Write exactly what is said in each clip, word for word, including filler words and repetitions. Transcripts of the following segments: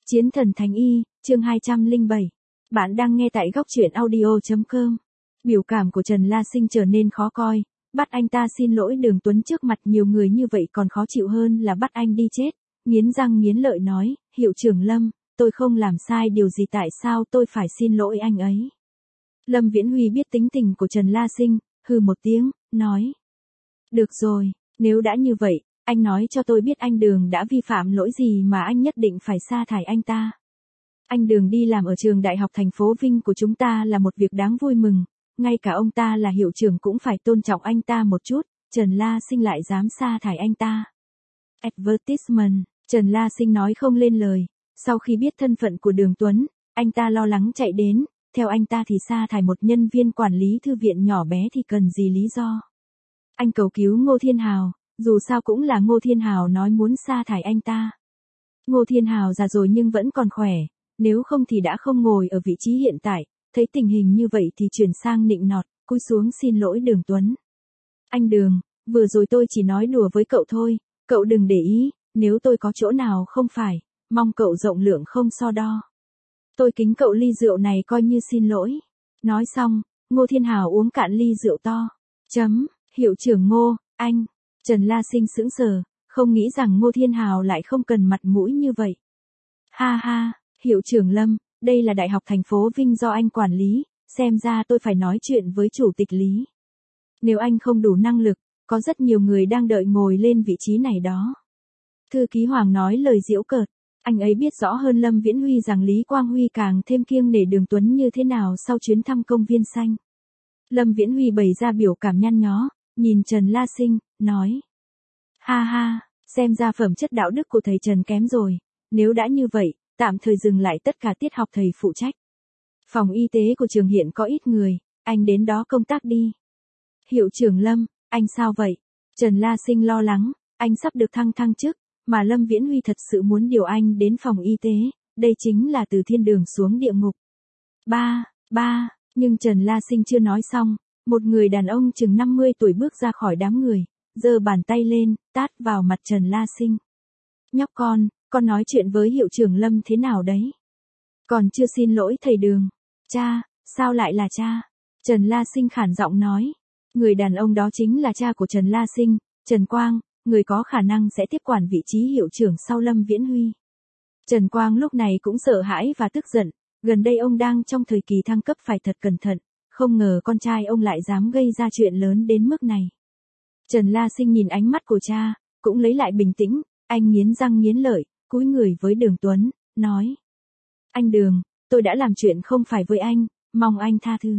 Chiến thần Thánh Y, chương hai trăm lẻ bảy. Bạn đang nghe tại góc truyện audio chấm com. Biểu cảm của Trần La Sinh trở nên khó coi, bắt anh ta xin lỗi Đường Tuấn trước mặt nhiều người như vậy còn khó chịu hơn là bắt anh đi chết, nghiến răng nghiến lợi nói, Hiệu trưởng Lâm, tôi không làm sai điều gì tại sao tôi phải xin lỗi anh ấy. Lâm Viễn Huy biết tính tình của Trần La Sinh, hừ một tiếng, nói. Được rồi, nếu đã như vậy, anh nói cho tôi biết anh Đường đã vi phạm lỗi gì mà anh nhất định phải sa thải anh ta. Anh Đường đi làm ở trường đại học thành phố Vinh của chúng ta là một việc đáng vui mừng, ngay cả ông ta là hiệu trưởng cũng phải tôn trọng anh ta một chút, Trần La Sinh lại dám sa thải anh ta. Advertisement, Trần La Sinh nói không lên lời, sau khi biết thân phận của Đường Tuấn, anh ta lo lắng chạy đến, theo anh ta thì sa thải một nhân viên quản lý thư viện nhỏ bé thì cần gì lý do. Anh cầu cứu Ngô Thiên Hào, dù sao cũng là Ngô Thiên Hào nói muốn sa thải anh ta. Ngô Thiên Hào già rồi nhưng vẫn còn khỏe, nếu không thì đã không ngồi ở vị trí hiện tại, thấy tình hình như vậy thì chuyển sang nịnh nọt, cúi xuống xin lỗi Đường Tuấn. Anh Đường, vừa rồi tôi chỉ nói đùa với cậu thôi, cậu đừng để ý, nếu tôi có chỗ nào không phải, mong cậu rộng lượng không so đo. Tôi kính cậu ly rượu này coi như xin lỗi. Nói xong, Ngô Thiên Hào uống cạn ly rượu to. Chấm, hiệu trưởng Ngô, anh. Trần La Sinh sững sờ, không nghĩ rằng Ngô Thiên Hào lại không cần mặt mũi như vậy. Ha ha, hiệu trưởng Lâm, đây là đại học thành phố Vinh do anh quản lý, xem ra tôi phải nói chuyện với chủ tịch Lý. Nếu anh không đủ năng lực, có rất nhiều người đang đợi ngồi lên vị trí này đó. Thư ký Hoàng nói lời giễu cợt, anh ấy biết rõ hơn Lâm Viễn Huy rằng Lý Quang Huy càng thêm kiêng nể Đường Tuấn như thế nào sau chuyến thăm công viên xanh. Lâm Viễn Huy bày ra biểu cảm nhăn nhó, nhìn Trần La Sinh, nói. Ha ha, xem ra phẩm chất đạo đức của thầy Trần kém rồi, nếu đã như vậy, tạm thời dừng lại tất cả tiết học thầy phụ trách. Phòng y tế của trường hiện có ít người, anh đến đó công tác đi. Hiệu trưởng Lâm, anh sao vậy? Trần La Sinh lo lắng, anh sắp được thăng thăng chức, mà Lâm Viễn Huy thật sự muốn điều anh đến phòng y tế, đây chính là từ thiên đường xuống địa ngục. Ba, ba, nhưng Trần La Sinh chưa nói xong, một người đàn ông chừng năm mươi tuổi bước ra khỏi đám người, giơ bàn tay lên, tát vào mặt Trần La Sinh. Nhóc con, con nói chuyện với hiệu trưởng Lâm thế nào đấy? Còn chưa xin lỗi thầy Đường. Cha, sao lại là cha? Trần La Sinh khản giọng nói. Người đàn ông đó chính là cha của Trần La Sinh, Trần Quang, người có khả năng sẽ tiếp quản vị trí hiệu trưởng sau Lâm Viễn Huy. Trần Quang lúc này cũng sợ hãi và tức giận, gần đây ông đang trong thời kỳ thăng cấp phải thật cẩn thận, không ngờ con trai ông lại dám gây ra chuyện lớn đến mức này. Trần La Sinh nhìn ánh mắt của cha, cũng lấy lại bình tĩnh, anh nghiến răng nghiến lợi, cúi người với Đường Tuấn, nói. Anh Đường, tôi đã làm chuyện không phải với anh, mong anh tha thứ.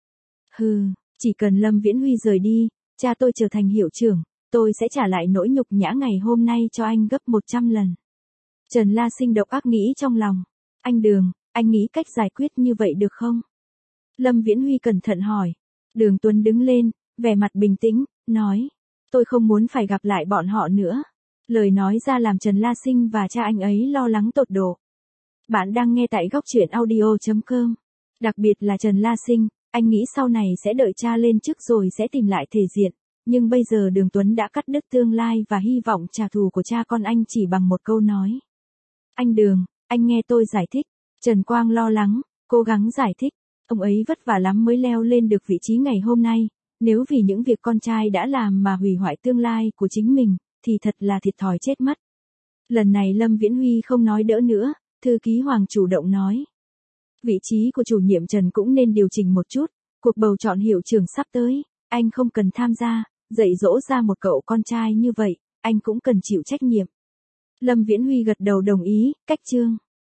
Hừ, chỉ cần Lâm Viễn Huy rời đi, cha tôi trở thành hiệu trưởng, tôi sẽ trả lại nỗi nhục nhã ngày hôm nay cho anh gấp một trăm lần. Trần La Sinh độc ác nghĩ trong lòng. Anh Đường, anh nghĩ cách giải quyết như vậy được không? Lâm Viễn Huy cẩn thận hỏi. Đường Tuấn đứng lên, vẻ mặt bình tĩnh, nói. Tôi không muốn phải gặp lại bọn họ nữa. Lời nói ra làm Trần La Sinh và cha anh ấy lo lắng tột độ. Bạn đang nghe tại góc truyện audio chấm com. Đặc biệt là Trần La Sinh, anh nghĩ sau này sẽ đợi cha lên chức rồi sẽ tìm lại thể diện. Nhưng bây giờ Đường Tuấn đã cắt đứt tương lai và hy vọng trả thù của cha con anh chỉ bằng một câu nói. Anh Đường, anh nghe tôi giải thích. Trần Quang lo lắng, cố gắng giải thích. Ông ấy vất vả lắm mới leo lên được vị trí ngày hôm nay. Nếu vì những việc con trai đã làm mà hủy hoại tương lai của chính mình, thì thật là thiệt thòi chết mất. Lần này Lâm Viễn Huy không nói đỡ nữa, thư ký Hoàng chủ động nói. Vị trí của chủ nhiệm Trần cũng nên điều chỉnh một chút, cuộc bầu chọn hiệu trưởng sắp tới, anh không cần tham gia, dạy dỗ ra một cậu con trai như vậy, anh cũng cần chịu trách nhiệm. Lâm Viễn Huy gật đầu đồng ý, cách chương.